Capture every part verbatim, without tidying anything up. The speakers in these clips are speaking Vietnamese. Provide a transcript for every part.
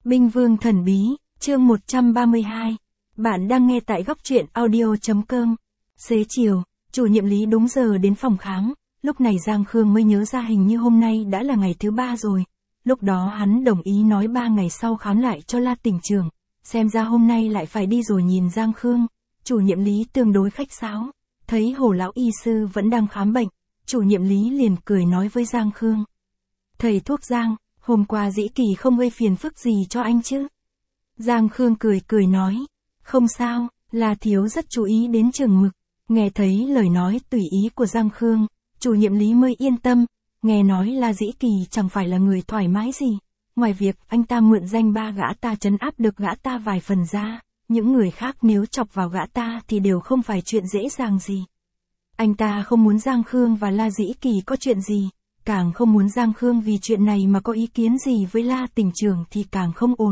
Binh Vương Thần Bí, chương một trăm ba mươi hai. Bạn đang nghe tại góc truyện audio.com. Xế chiều, chủ nhiệm Lý đúng giờ đến phòng khám, lúc này Giang Khương mới nhớ ra hình như hôm nay đã là ngày thứ ba rồi. Lúc đó hắn đồng ý nói ba ngày sau khám lại cho La Tỉnh Trường, xem ra hôm nay lại phải đi rồi. Nhìn Giang Khương, chủ nhiệm Lý tương đối khách sáo, thấy Hồ lão y sư vẫn đang khám bệnh, chủ nhiệm Lý liền cười nói với Giang Khương. Thầy thuốc Giang, hôm qua Dĩ Kỳ không gây phiền phức gì cho anh chứ? Giang Khương cười cười nói, không sao, là thiếu rất chú ý đến chừng mực. Nghe thấy lời nói tùy ý của Giang Khương, chủ nhiệm Lý mới yên tâm, nghe nói là Dĩ Kỳ chẳng phải là người thoải mái gì. Ngoài việc anh ta mượn danh ba gã ta trấn áp được gã ta vài phần ra, những người khác nếu chọc vào gã ta thì đều không phải chuyện dễ dàng gì. Anh ta không muốn Giang Khương và La Dĩ Kỳ có chuyện gì, càng không muốn Giang Khương vì chuyện này mà có ý kiến gì với La Tỉnh Trường thì càng không ổn.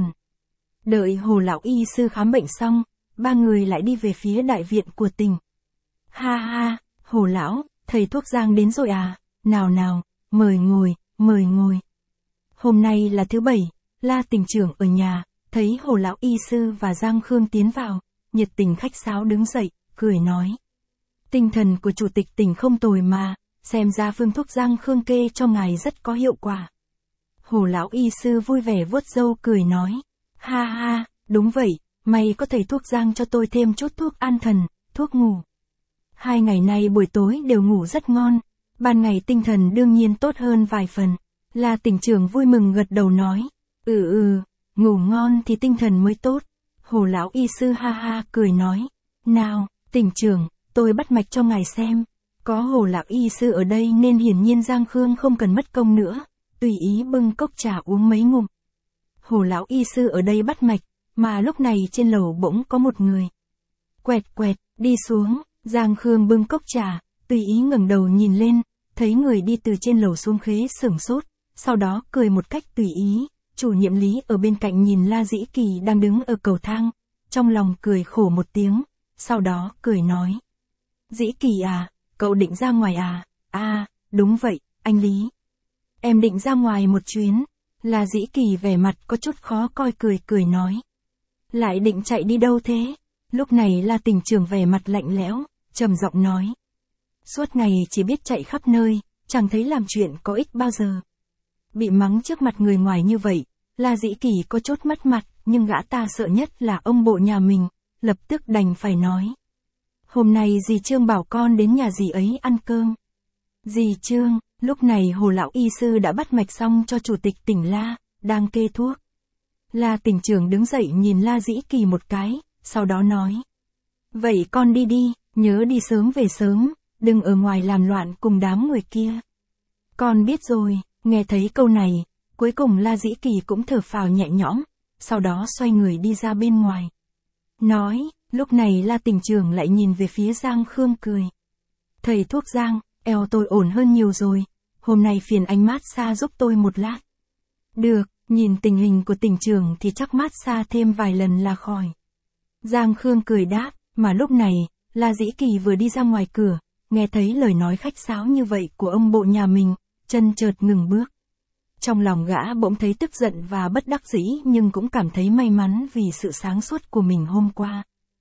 Đợi Hồ lão y sư khám bệnh xong, ba người lại đi về phía đại viện của tỉnh. Ha ha, Hồ lão, thầy thuốc Giang đến rồi à, nào nào, mời ngồi, mời ngồi. Hôm nay là thứ bảy, La Tỉnh Trường ở nhà, thấy Hồ lão y sư và Giang Khương tiến vào, nhiệt tình khách sáo đứng dậy, cười nói. Tinh thần của chủ tịch tỉnh không tồi mà, xem ra phương thuốc Giang Khương kê cho ngài rất có hiệu quả. Hồ lão y sư vui vẻ vuốt râu cười nói. Ha ha, đúng vậy, may có thầy thuốc Giang cho tôi thêm chút thuốc an thần, thuốc ngủ. Hai ngày nay buổi tối đều ngủ rất ngon, ban ngày tinh thần đương nhiên tốt hơn vài phần. La Tỉnh Trường vui mừng gật đầu nói. Ừ ừ, ngủ ngon thì tinh thần mới tốt. Hồ lão y sư ha ha cười nói. Nào, Tỉnh Trường, tôi bắt mạch cho ngài xem. Có Hồ lão y sư ở đây nên hiển nhiên Giang Khương không cần mất công nữa, tùy ý bưng cốc trà uống mấy ngụm. Hồ lão y sư ở đây bắt mạch, mà lúc này trên lầu bỗng có một người. Quẹt quẹt, đi xuống, Giang Khương bưng cốc trà, tùy ý ngẩng đầu nhìn lên, thấy người đi từ trên lầu xuống khế sửng sốt, sau đó cười một cách tùy ý. Chủ nhiệm Lý ở bên cạnh nhìn La Dĩ Kỳ đang đứng ở cầu thang, trong lòng cười khổ một tiếng, sau đó cười nói. Dĩ Kỳ à, cậu định ra ngoài à? À, đúng vậy, anh Lý. Em định ra ngoài một chuyến. La Dĩ Kỳ vẻ mặt có chút khó coi cười cười nói. Lại định chạy đi đâu thế? Lúc này La Tỉnh Trường vẻ mặt lạnh lẽo, trầm giọng nói. Suốt ngày chỉ biết chạy khắp nơi, chẳng thấy làm chuyện có ích bao giờ. Bị mắng trước mặt người ngoài như vậy, La Dĩ Kỳ có chút mất mặt, nhưng gã ta sợ nhất là ông bộ nhà mình, lập tức đành phải nói. Hôm nay dì Trương bảo con đến nhà dì ấy ăn cơm. Dì Trương, lúc này Hồ lão y sư đã bắt mạch xong cho chủ tịch tỉnh La, đang kê thuốc. La Tỉnh Trường đứng dậy nhìn La Dĩ Kỳ một cái, sau đó nói. Vậy con đi đi, nhớ đi sớm về sớm, đừng ở ngoài làm loạn cùng đám người kia. Con biết rồi, nghe thấy câu này, cuối cùng La Dĩ Kỳ cũng thở phào nhẹ nhõm, sau đó xoay người đi ra bên ngoài. Nói, lúc này La Tỉnh Trường lại nhìn về phía Giang Khương cười. Thầy thuốc Giang, eo tôi ổn hơn nhiều rồi, hôm nay phiền anh massage giúp tôi một lát. Được, nhìn tình hình của Tỉnh Trường thì chắc massage thêm vài lần là khỏi. Giang Khương cười đáp, mà lúc này, La Dĩ Kỳ vừa đi ra ngoài cửa, nghe thấy lời nói khách sáo như vậy của ông bộ nhà mình, chân chợt ngừng bước. Trong lòng gã bỗng thấy tức giận và bất đắc dĩ nhưng cũng cảm thấy may mắn vì sự sáng suốt của mình hôm qua.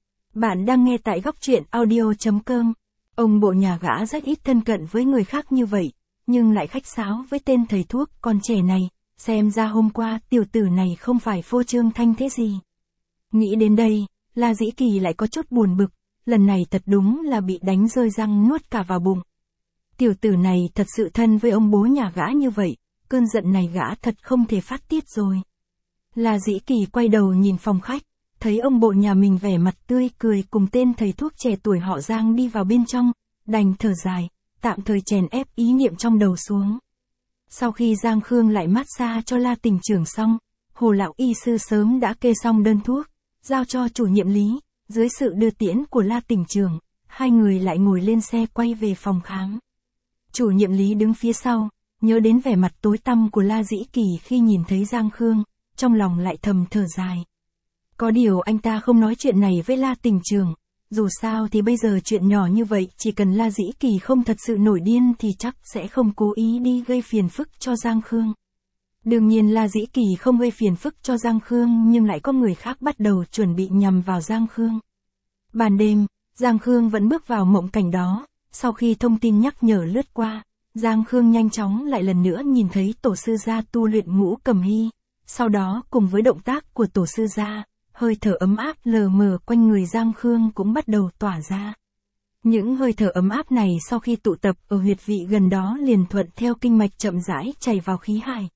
Bạn đang nghe tại góc truyện audio.com. Ông bộ nhà gã rất ít thân cận với người khác như vậy, nhưng lại khách sáo với tên thầy thuốc con trẻ này, xem ra hôm qua tiểu tử này không phải phô trương thanh thế gì. Nghĩ đến đây, La Dĩ Kỳ lại có chút buồn bực, lần này thật đúng là bị đánh rơi răng nuốt cả vào bụng. Tiểu tử này thật sự thân với ông bố nhà gã như vậy, cơn giận này gã thật không thể phát tiết rồi. La Dĩ Kỳ quay đầu nhìn phòng khách, thấy ông bộ nhà mình vẻ mặt tươi cười cùng tên thầy thuốc trẻ tuổi họ Giang đi vào bên trong, đành thở dài, tạm thời chèn ép ý niệm trong đầu xuống. Sau khi Giang Khương lại massage cho La Tỉnh Trường xong, Hồ lão y sư sớm đã kê xong đơn thuốc, giao cho chủ nhiệm Lý, dưới sự đưa tiễn của La Tỉnh Trường, hai người lại ngồi lên xe quay về phòng khám. Chủ nhiệm Lý đứng phía sau, nhớ đến vẻ mặt tối tăm của La Dĩ Kỳ khi nhìn thấy Giang Khương, trong lòng lại thầm thở dài. Có điều anh ta không nói chuyện này với La Tỉnh Trường, dù sao thì bây giờ chuyện nhỏ như vậy chỉ cần La Dĩ Kỳ không thật sự nổi điên thì chắc sẽ không cố ý đi gây phiền phức cho Giang Khương. Đương nhiên La Dĩ Kỳ không gây phiền phức cho Giang Khương nhưng lại có người khác bắt đầu chuẩn bị nhằm vào Giang Khương. Ban đêm, Giang Khương vẫn bước vào mộng cảnh đó, sau khi thông tin nhắc nhở lướt qua, Giang Khương nhanh chóng lại lần nữa nhìn thấy tổ sư gia tu luyện Ngũ Cầm Hy, sau đó cùng với động tác của tổ sư gia, hơi thở ấm áp lờ mờ quanh người Giang Khương cũng bắt đầu tỏa ra. Những hơi thở ấm áp này sau khi tụ tập ở huyệt vị gần đó liền thuận theo kinh mạch chậm rãi chảy vào khí hải.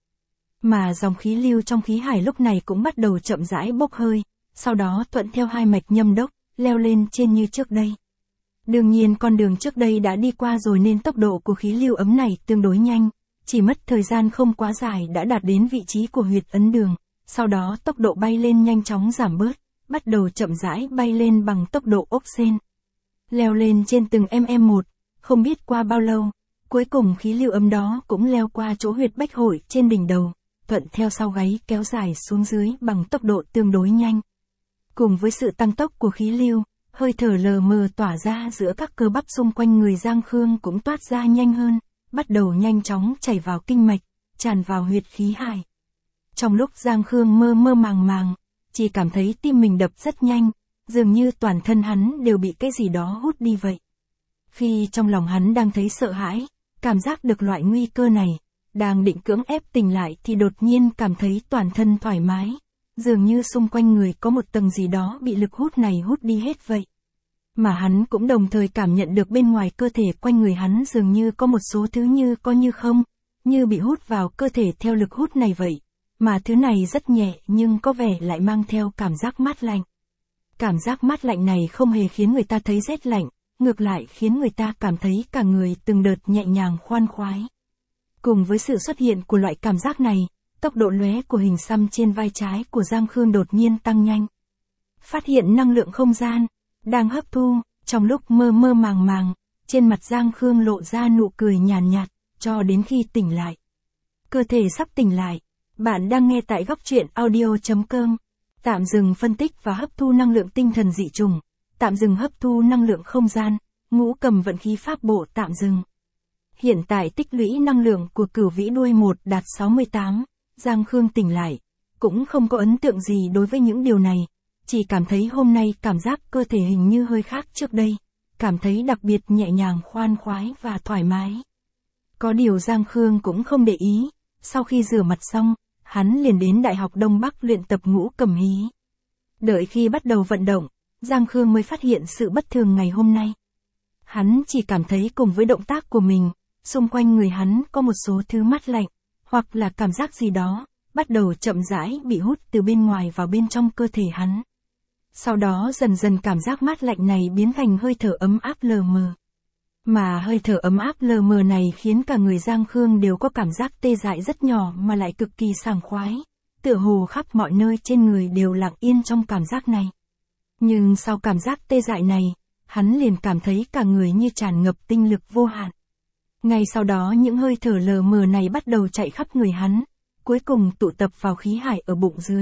Mà dòng khí lưu trong khí hải lúc này cũng bắt đầu chậm rãi bốc hơi, sau đó thuận theo hai mạch nhâm đốc, leo lên trên như trước đây. Đương nhiên con đường trước đây đã đi qua rồi nên tốc độ của khí lưu ấm này tương đối nhanh, chỉ mất thời gian không quá dài đã đạt đến vị trí của huyệt ấn đường, sau đó tốc độ bay lên nhanh chóng giảm bớt, bắt đầu chậm rãi bay lên bằng tốc độ ốc sên. Leo lên trên từng mm một, không biết qua bao lâu, cuối cùng khí lưu ấm đó cũng leo qua chỗ huyệt bách hội trên đỉnh đầu, thuận theo sau gáy kéo dài xuống dưới bằng tốc độ tương đối nhanh. Cùng với sự tăng tốc của khí lưu, hơi thở lờ mờ tỏa ra giữa các cơ bắp xung quanh người Giang Khương cũng toát ra nhanh hơn, bắt đầu nhanh chóng chảy vào kinh mạch, tràn vào huyệt khí hải. Trong lúc Giang Khương mơ mơ màng màng, chỉ cảm thấy tim mình đập rất nhanh, dường như toàn thân hắn đều bị cái gì đó hút đi vậy. Khi trong lòng hắn đang thấy sợ hãi, cảm giác được loại nguy cơ này, đang định cưỡng ép tỉnh lại thì đột nhiên cảm thấy toàn thân thoải mái, dường như xung quanh người có một tầng gì đó bị lực hút này hút đi hết vậy. Mà hắn cũng đồng thời cảm nhận được bên ngoài cơ thể quanh người hắn dường như có một số thứ như có như không, như bị hút vào cơ thể theo lực hút này vậy. Mà thứ này rất nhẹ nhưng có vẻ lại mang theo cảm giác mát lạnh. Cảm giác mát lạnh này không hề khiến người ta thấy rét lạnh, ngược lại khiến người ta cảm thấy cả người từng đợt nhẹ nhàng khoan khoái. Cùng với sự xuất hiện của loại cảm giác này, tốc độ lóe của hình xăm trên vai trái của Giang Khương đột nhiên tăng nhanh. Phát hiện năng lượng không gian, đang hấp thu, trong lúc mơ mơ màng màng, trên mặt Giang Khương lộ ra nụ cười nhàn nhạt, cho đến khi tỉnh lại. Cơ thể sắp tỉnh lại, bạn đang nghe tại góc truyện audio chấm com. Tạm dừng phân tích và hấp thu năng lượng tinh thần dị trùng, tạm dừng hấp thu năng lượng không gian, Ngũ Cầm vận khí pháp bộ tạm dừng. Hiện tại tích lũy năng lượng của Cửu Vĩ đuôi một đạt sáu mươi tám, Giang Khương tỉnh lại, cũng không có ấn tượng gì đối với những điều này, chỉ cảm thấy hôm nay cảm giác cơ thể hình như hơi khác trước đây, cảm thấy đặc biệt nhẹ nhàng khoan khoái và thoải mái. Có điều Giang Khương cũng không để ý, sau khi rửa mặt xong, hắn liền đến Đại học Đông Bắc luyện tập Ngũ Cầm Hí. Đợi khi bắt đầu vận động, Giang Khương mới phát hiện sự bất thường ngày hôm nay. Hắn chỉ cảm thấy cùng với động tác của mình, xung quanh người hắn có một số thứ mát lạnh, hoặc là cảm giác gì đó, bắt đầu chậm rãi bị hút từ bên ngoài vào bên trong cơ thể hắn. Sau đó dần dần cảm giác mát lạnh này biến thành hơi thở ấm áp lờ mờ. Mà hơi thở ấm áp lờ mờ này khiến cả người Giang Khương đều có cảm giác tê dại rất nhỏ mà lại cực kỳ sảng khoái, tựa hồ khắp mọi nơi trên người đều lặng yên trong cảm giác này. Nhưng sau cảm giác tê dại này, hắn liền cảm thấy cả người như tràn ngập tinh lực vô hạn. Ngay sau đó những hơi thở lờ mờ này bắt đầu chạy khắp người hắn, cuối cùng tụ tập vào khí hải ở bụng dưới.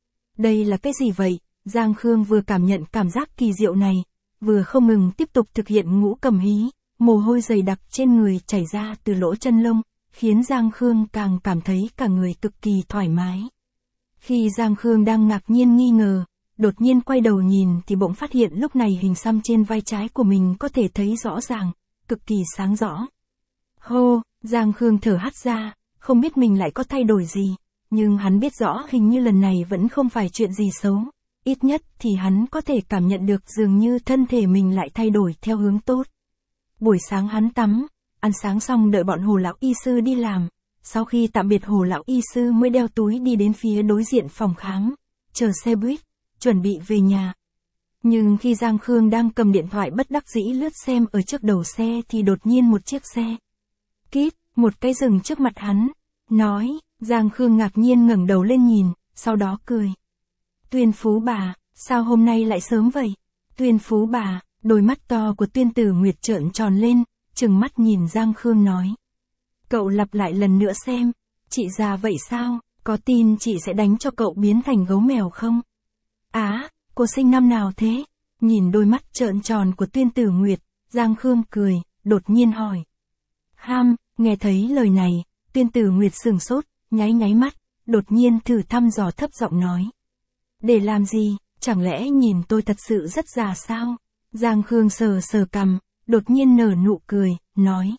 Đây là cái gì vậy? Giang Khương vừa cảm nhận cảm giác kỳ diệu này, vừa không ngừng tiếp tục thực hiện Ngũ Cầm Hí, mồ hôi dày đặc trên người chảy ra từ lỗ chân lông, khiến Giang Khương càng cảm thấy cả người cực kỳ thoải mái. Khi Giang Khương đang ngạc nhiên nghi ngờ, đột nhiên quay đầu nhìn thì bỗng phát hiện lúc này hình xăm trên vai trái của mình có thể thấy rõ ràng, cực kỳ sáng rõ. Hô, Giang Khương thở hắt ra, không biết mình lại có thay đổi gì, nhưng hắn biết rõ hình như lần này vẫn không phải chuyện gì xấu, ít nhất thì hắn có thể cảm nhận được dường như thân thể mình lại thay đổi theo hướng tốt. Buổi sáng hắn tắm, ăn sáng xong đợi bọn Hồ lão y sư đi làm, sau khi tạm biệt Hồ lão y sư mới đeo túi đi đến phía đối diện phòng khám, chờ xe buýt, chuẩn bị về nhà. Nhưng khi Giang Khương đang cầm điện thoại bất đắc dĩ lướt xem ở trước đầu xe thì đột nhiên một chiếc xe kít, một cái dừng trước mặt hắn, nói, Giang Khương ngạc nhiên ngẩng đầu lên nhìn, sau đó cười. Tuyên Phú bà, sao hôm nay lại sớm vậy? Tuyên Phú bà, đôi mắt to của Tuyên Tử Nguyệt trợn tròn lên, trừng mắt nhìn Giang Khương nói. Cậu lặp lại lần nữa xem, chị già vậy sao, có tin chị sẽ đánh cho cậu biến thành gấu mèo không? Á, cô sinh năm nào thế? Nhìn đôi mắt trợn tròn của Tuyên Tử Nguyệt, Giang Khương cười, đột nhiên hỏi. Ham, nghe thấy lời này, Tuyên Tử Nguyệt sửng sốt, nháy nháy mắt, đột nhiên thử thăm dò thấp giọng nói. Để làm gì, chẳng lẽ nhìn tôi thật sự rất già sao? Giang Khương sờ sờ cằm, đột nhiên nở nụ cười, nói.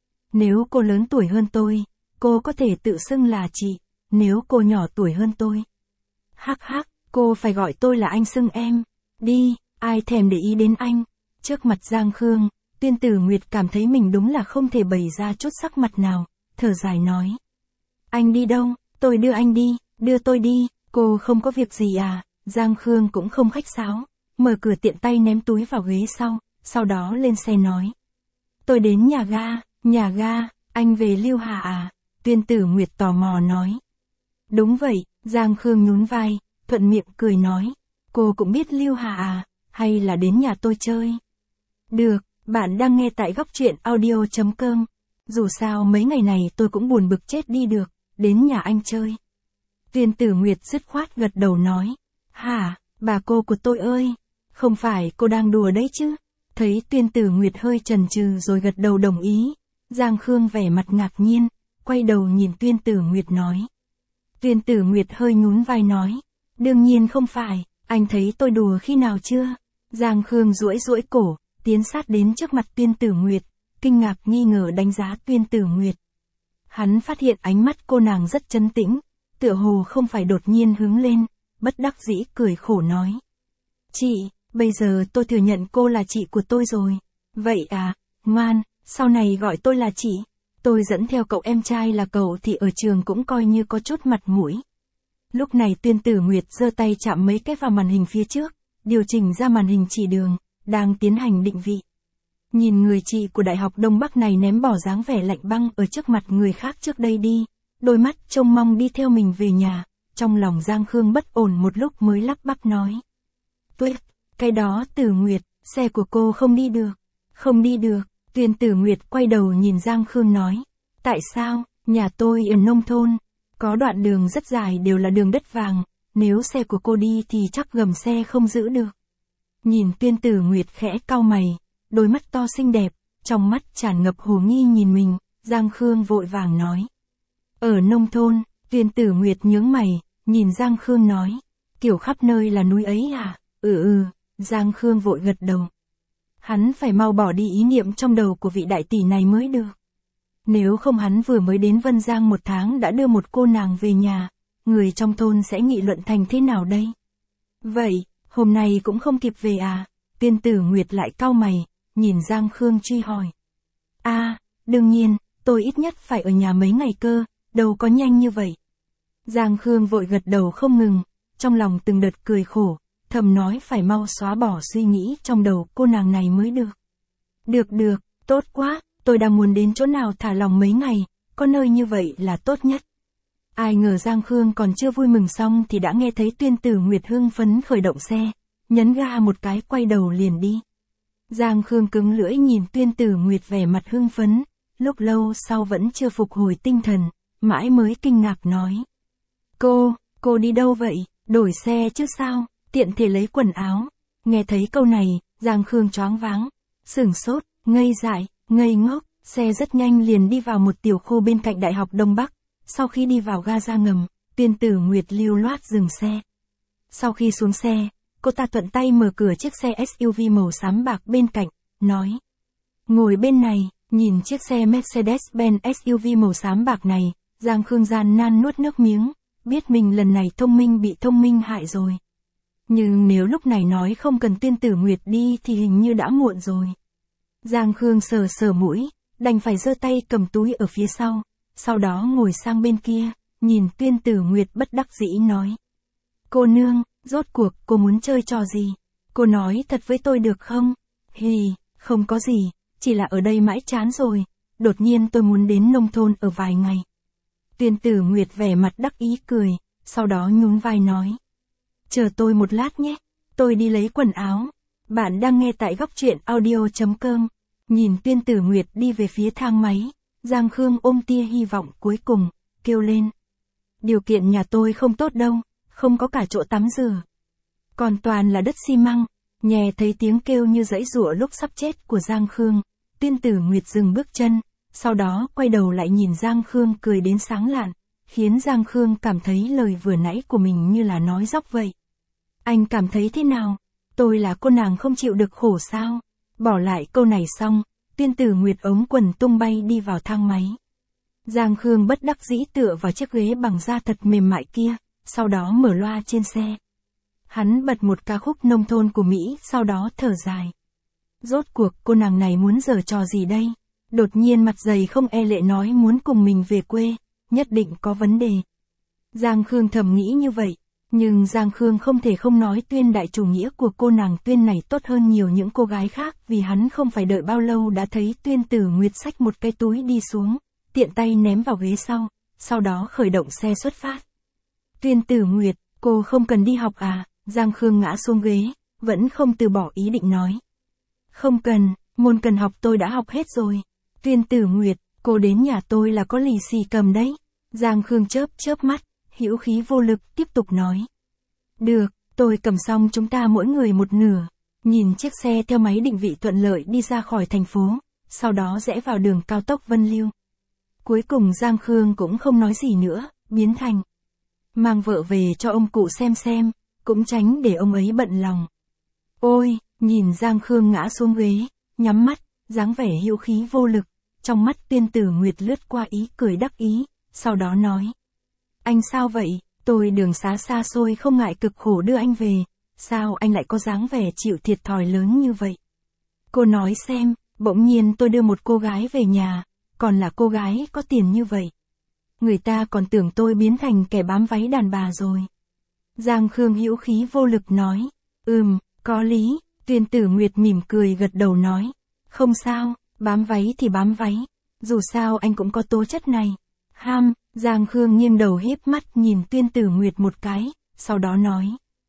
Nếu cô lớn tuổi hơn tôi, cô có thể tự xưng là chị, nếu cô nhỏ tuổi hơn tôi. Hắc hắc, cô phải gọi tôi là anh xưng em. Đi, ai thèm để ý đến anh. Trước mặt Giang Khương, Tuyên Tử Nguyệt cảm thấy mình đúng là không thể bày ra chút sắc mặt nào, thở dài nói. Anh đi đâu, tôi đưa anh đi, đưa tôi đi, cô không có việc gì à? Giang Khương cũng không khách sáo, mở cửa tiện tay ném túi vào ghế sau, sau đó lên xe nói. Tôi đến nhà ga, nhà ga, anh về Lưu Hà à? Tuyên Tử Nguyệt tò mò nói. Đúng vậy, Giang Khương nhún vai, thuận miệng cười nói. Cô cũng biết Lưu Hà à, hay là đến nhà tôi chơi? Được, bạn đang nghe tại góc truyện audio chấm com. Dù sao mấy ngày này tôi cũng buồn bực chết đi được, đến nhà anh chơi. Tuyên Tử Nguyệt dứt khoát gật đầu nói. Hả, bà cô của tôi ơi, không phải cô đang đùa đấy chứ? Thấy Tuyên Tử Nguyệt hơi chần chừ rồi gật đầu đồng ý. Giang Khương vẻ mặt ngạc nhiên, quay đầu nhìn Tuyên Tử Nguyệt nói. Tuyên Tử Nguyệt hơi nhún vai nói. Đương nhiên không phải, anh thấy tôi đùa khi nào chưa? Giang Khương duỗi duỗi cổ, tiến sát đến trước mặt Tuyên Tử Nguyệt, kinh ngạc nghi ngờ đánh giá Tuyên Tử Nguyệt. Hắn phát hiện ánh mắt cô nàng rất trấn tĩnh, tựa hồ không phải đột nhiên hướng lên, bất đắc dĩ cười khổ nói. Chị, bây giờ tôi thừa nhận cô là chị của tôi rồi. Vậy à, ngoan, sau này gọi tôi là chị. Tôi dẫn theo cậu em trai là cậu thì ở trường cũng coi như có chút mặt mũi. Lúc này Tuyên Tử Nguyệt giơ tay chạm mấy cái vào màn hình phía trước, điều chỉnh ra màn hình chỉ đường, đang tiến hành định vị. Nhìn người chị của Đại học Đông Bắc này ném bỏ dáng vẻ lạnh băng ở trước mặt người khác trước đây đi, đôi mắt trông mong đi theo mình về nhà, trong lòng Giang Khương bất ổn một lúc mới lắp bắp nói. Tuyết, cái đó Tử Nguyệt, xe của cô không đi được. Không đi được, Tuyên Tử Nguyệt quay đầu nhìn Giang Khương nói. Tại sao, nhà tôi ở nông thôn, có đoạn đường rất dài đều là đường đất vàng, nếu xe của cô đi thì chắc gầm xe không giữ được. Nhìn Tuyên Tử Nguyệt khẽ cau mày, đôi mắt to xinh đẹp, trong mắt tràn ngập hồ nghi nhìn mình, Giang Khương vội vàng nói. Ở nông thôn, Tuyên Tử Nguyệt nhướng mày, nhìn Giang Khương nói. Kiểu khắp nơi là núi ấy à? Ừ ừ, Giang Khương vội gật đầu. Hắn phải mau bỏ đi ý niệm trong đầu của vị đại tỷ này mới được. Nếu không hắn vừa mới đến Vân Giang một tháng đã đưa một cô nàng về nhà, người trong thôn sẽ nghị luận thành thế nào đây? Vậy, hôm nay cũng không kịp về à? Tuyên Tử Nguyệt lại cau mày, nhìn Giang Khương truy hỏi. À, đương nhiên, tôi ít nhất phải ở nhà mấy ngày cơ, đâu có nhanh như vậy. Giang Khương vội gật đầu không ngừng, trong lòng từng đợt cười khổ, thầm nói phải mau xóa bỏ suy nghĩ trong đầu cô nàng này mới được. Được được, tốt quá, tôi đang muốn đến chỗ nào thả lòng mấy ngày, có nơi như vậy là tốt nhất. Ai ngờ Giang Khương còn chưa vui mừng xong thì đã nghe thấy Tuyên Tử Nguyệt hưng phấn khởi động xe, nhấn ga một cái quay đầu liền đi. Giang Khương cứng lưỡi nhìn Tuyên Tử Nguyệt vẻ mặt hưng phấn, lúc lâu sau vẫn chưa phục hồi tinh thần, mãi mới kinh ngạc nói. Cô, cô đi đâu vậy, đổi xe chứ sao, tiện thể lấy quần áo. Nghe thấy câu này, Giang Khương choáng váng, sửng sốt, ngây dại, ngây ngốc, xe rất nhanh liền đi vào một tiểu khu bên cạnh Đại học Đông Bắc. Sau khi đi vào ga ra ngầm, Tuyên Tử Nguyệt lưu loát dừng xe. Sau khi xuống xe, cô ta thuận tay mở cửa chiếc xe ét u vê màu xám bạc bên cạnh, nói. Ngồi bên này, nhìn chiếc xe Mercedes-Benz ét u vê màu xám bạc này, Giang Khương gian nan nuốt nước miếng, biết mình lần này thông minh bị thông minh hại rồi. Nhưng nếu lúc này nói không cần Tuyên Tử Nguyệt đi thì hình như đã muộn rồi. Giang Khương sờ sờ mũi, đành phải giơ tay cầm túi ở phía sau, sau đó ngồi sang bên kia, nhìn Tuyên Tử Nguyệt bất đắc dĩ nói. Cô nương, rốt cuộc cô muốn chơi trò gì? Cô nói thật với tôi được không? Hì, không có gì, chỉ là ở đây mãi chán rồi, đột nhiên tôi muốn đến nông thôn ở vài ngày. Tuyên Tử Nguyệt vẻ mặt đắc ý cười, sau đó nhún vai nói. Chờ tôi một lát nhé, tôi đi lấy quần áo. Bạn đang nghe tại góc truyện audio chấm com. Nhìn Tuyên Tử Nguyệt đi về phía thang máy, Giang Khương ôm tia hy vọng cuối cùng, kêu lên. Điều kiện nhà tôi không tốt đâu, không có cả chỗ tắm rửa. Còn toàn là đất xi măng. Nghe thấy tiếng kêu như giãy giụa lúc sắp chết của Giang Khương, Tuyên Tử Nguyệt dừng bước chân, sau đó quay đầu lại nhìn Giang Khương cười đến sáng lạn, khiến Giang Khương cảm thấy lời vừa nãy của mình như là nói dóc vậy. Anh cảm thấy thế nào? Tôi là cô nàng không chịu được khổ sao? Bỏ lại câu này xong, Tuyên Tử Nguyệt ống quần tung bay đi vào thang máy. Giang Khương bất đắc dĩ tựa vào chiếc ghế bằng da thật mềm mại kia, sau đó mở loa trên xe. Hắn bật một ca khúc nông thôn của Mỹ, sau đó thở dài. Rốt cuộc cô nàng này muốn giở trò gì đây? Đột nhiên mặt dày không e lệ nói muốn cùng mình về quê, nhất định có vấn đề. Giang Khương thầm nghĩ như vậy, nhưng Giang Khương không thể không nói Tuyên đại chủ nghĩa của cô nàng Tuyên này tốt hơn nhiều những cô gái khác, vì hắn không phải đợi bao lâu đã thấy Tuyên Tử Nguyệt xách một cái túi đi xuống, tiện tay ném vào ghế sau, sau đó khởi động xe xuất phát. Tuyên Tử Nguyệt, cô không cần đi học à? Giang Khương ngã xuống ghế, vẫn không từ bỏ ý định nói. Không cần, môn cần học tôi đã học hết rồi. Tuyên Tử Nguyệt, cô đến nhà tôi là có lì xì cầm đấy. Giang Khương chớp chớp mắt, hữu khí vô lực tiếp tục nói. Được, tôi cầm xong chúng ta mỗi người một nửa. Nhìn chiếc xe theo máy định vị thuận lợi đi ra khỏi thành phố, sau đó rẽ vào đường cao tốc Vân Lưu. Cuối cùng Giang Khương cũng không nói gì nữa, biến thành mang vợ về cho ông cụ xem xem, cũng tránh để ông ấy bận lòng. Ôi, nhìn Giang Khương ngã xuống ghế, nhắm mắt, dáng vẻ hữu khí vô lực, trong mắt Tuyên Tử Nguyệt lướt qua ý cười đắc ý, sau đó nói. Anh sao vậy? Tôi đường xá xa xôi không ngại cực khổ đưa anh về, sao anh lại có dáng vẻ chịu thiệt thòi lớn như vậy? Cô nói xem, bỗng nhiên tôi đưa một cô gái về nhà, còn là cô gái có tiền như vậy. Người ta còn tưởng tôi biến thành kẻ bám váy đàn bà rồi. Giang Khương hữu khí vô lực nói. Ừm, có lý. Tuyên Tử Nguyệt mỉm cười gật đầu nói. Không sao, bám váy thì bám váy. Dù sao anh cũng có tố chất này. Ham, Giang Khương nghiêng đầu híp mắt nhìn Tuyên Tử Nguyệt một cái, sau đó nói.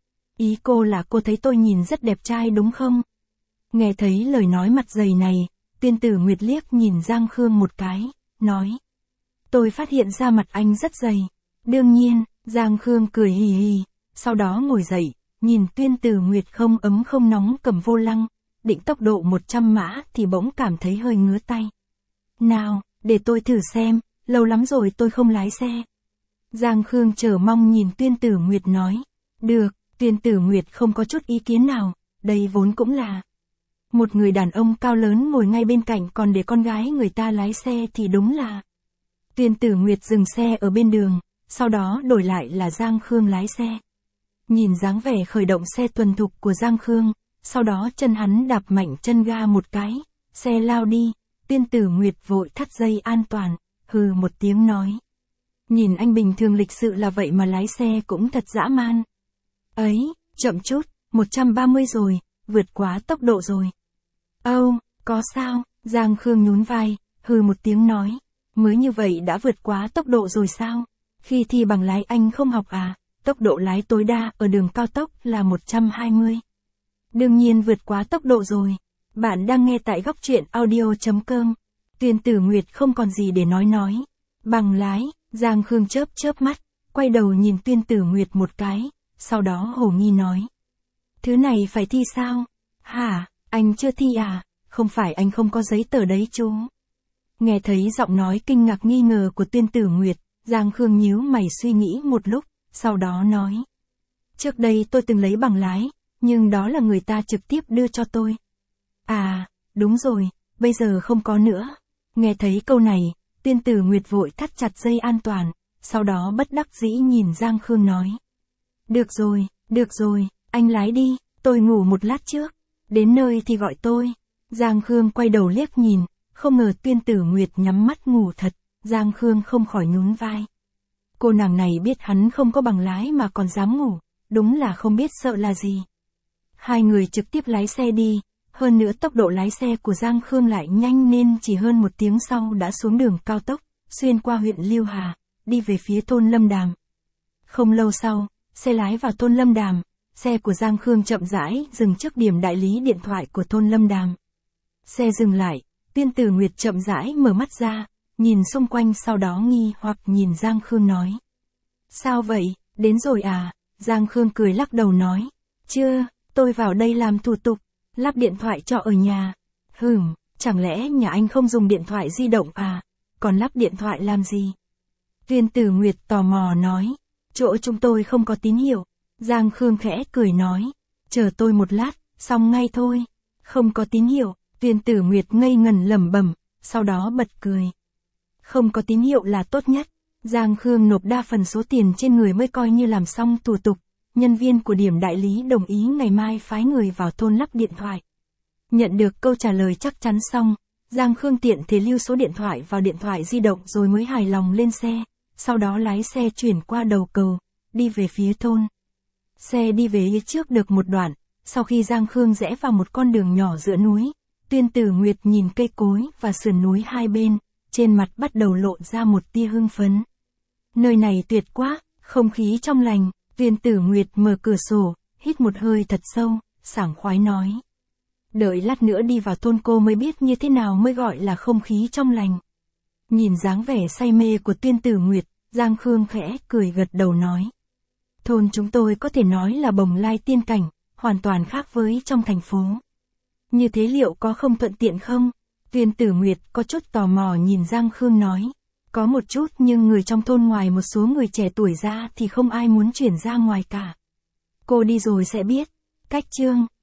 Ý cô là cô thấy tôi nhìn rất đẹp trai đúng không? Nghe thấy lời nói mặt dày này, Tuyên Tử Nguyệt liếc nhìn Giang Khương một cái, nói. Tôi phát hiện ra mặt anh rất dày. Đương nhiên, Giang Khương cười hì hì, sau đó ngồi dậy, nhìn Tuyên Tử Nguyệt không ấm không nóng cầm vô lăng, định tốc độ một trăm mã thì bỗng cảm thấy hơi ngứa tay. Nào, để tôi thử xem, lâu lắm rồi tôi không lái xe. Giang Khương chờ mong nhìn Tuyên Tử Nguyệt nói. Được, Tuyên Tử Nguyệt không có chút ý kiến nào, đây vốn cũng là một người đàn ông cao lớn ngồi ngay bên cạnh, còn để con gái người ta lái xe thì đúng là. Tuyên Tử Nguyệt dừng xe ở bên đường, sau đó đổi lại là Giang Khương lái xe. Nhìn dáng vẻ khởi động xe thuần thục của Giang Khương, sau đó chân hắn đạp mạnh chân ga một cái, xe lao đi, Tuyên Tử Nguyệt vội thắt dây an toàn, hừ một tiếng nói. Nhìn anh bình thường lịch sự là vậy mà lái xe cũng thật dã man. Ấy, chậm chút, một trăm ba mươi rồi, vượt quá tốc độ rồi. Âu, oh, có sao? Giang Khương nhún vai, hừ một tiếng nói. Mới như vậy đã vượt quá tốc độ rồi sao? Khi thi bằng lái anh không học à? Tốc độ lái tối đa ở đường cao tốc là một trăm hai mươi. Đương nhiên vượt quá tốc độ rồi. Bạn đang nghe tại góc truyện audio chấm com. Tuyên Tử Nguyệt không còn gì để nói nói. Bằng lái, Giang Khương chớp chớp mắt, quay đầu nhìn Tuyên Tử Nguyệt một cái, sau đó hồ nghi nói. Thứ này phải thi sao? Hả, anh chưa thi à? Không phải anh không có giấy tờ đấy chú. Nghe thấy giọng nói kinh ngạc nghi ngờ của Tuyên Tử Nguyệt, Giang Khương nhíu mày suy nghĩ một lúc, sau đó nói. Trước đây tôi từng lấy bằng lái, nhưng đó là người ta trực tiếp đưa cho tôi. À, đúng rồi, bây giờ không có nữa. Nghe thấy câu này, Tuyên Tử Nguyệt vội thắt chặt dây an toàn, sau đó bất đắc dĩ nhìn Giang Khương nói. Được rồi, được rồi, anh lái đi, tôi ngủ một lát trước, đến nơi thì gọi tôi. Giang Khương quay đầu liếc nhìn, không ngờ Tuyên Tử Nguyệt nhắm mắt ngủ thật, Giang Khương không khỏi nhún vai. Cô nàng này biết hắn không có bằng lái mà còn dám ngủ, đúng là không biết sợ là gì. Hai người trực tiếp lái xe đi, hơn nữa tốc độ lái xe của Giang Khương lại nhanh nên chỉ hơn một tiếng sau đã xuống đường cao tốc, xuyên qua huyện Liêu Hà, đi về phía thôn Lâm Đàm. Không lâu sau, xe lái vào thôn Lâm Đàm, xe của Giang Khương chậm rãi dừng trước điểm đại lý điện thoại của thôn Lâm Đàm. Xe dừng lại, Tuyên Tử Nguyệt chậm rãi mở mắt ra, nhìn xung quanh sau đó nghi hoặc nhìn Giang Khương nói. Sao vậy, đến rồi à? Giang Khương cười lắc đầu nói. Chưa, tôi vào đây làm thủ tục, lắp điện thoại cho ở nhà. Hừm, chẳng lẽ nhà anh không dùng điện thoại di động à? Còn lắp điện thoại làm gì? Tuyên Tử Nguyệt tò mò nói. Chỗ chúng tôi không có tín hiệu. Giang Khương khẽ cười nói. Chờ tôi một lát, xong ngay thôi. Không có tín hiệu, Tuyên Tử Nguyệt ngây ngần lẩm bẩm, sau đó bật cười. Không có tín hiệu là tốt nhất. Giang Khương nộp đa phần số tiền trên người mới coi như làm xong thủ tục. Nhân viên của điểm đại lý đồng ý ngày mai phái người vào thôn lắp điện thoại. Nhận được câu trả lời chắc chắn xong, Giang Khương tiện thể lưu số điện thoại vào điện thoại di động rồi mới hài lòng lên xe, sau đó lái xe chuyển qua đầu cầu, đi về phía thôn. Xe đi về phía trước được một đoạn, sau khi Giang Khương rẽ vào một con đường nhỏ giữa núi, Tuyên Tử Nguyệt nhìn cây cối và sườn núi hai bên, trên mặt bắt đầu lộ ra một tia hưng phấn. Nơi này tuyệt quá, không khí trong lành. Tuyên Tử Nguyệt mở cửa sổ, hít một hơi thật sâu, sảng khoái nói. Đợi lát nữa đi vào thôn cô mới biết như thế nào mới gọi là không khí trong lành. Nhìn dáng vẻ say mê của Tuyên Tử Nguyệt, Giang Khương khẽ cười gật đầu nói. Thôn chúng tôi có thể nói là bồng lai tiên cảnh, hoàn toàn khác với trong thành phố. Như thế liệu có không thuận tiện không? Tuyên Tử Nguyệt có chút tò mò nhìn Giang Khương nói. Có một chút nhưng người trong thôn ngoài một số người trẻ tuổi ra thì không ai muốn chuyển ra ngoài cả. Cô đi rồi sẽ biết. Cách chương